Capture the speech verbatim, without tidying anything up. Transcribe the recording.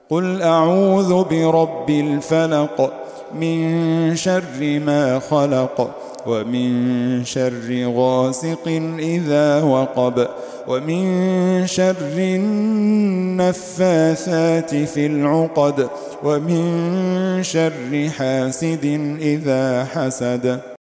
قل أعوذ برب الفلق من شر ما خلق ومن شر غاسق إذا وقب ومن شر النفاثات في العقد ومن شر حاسد إذا حسد.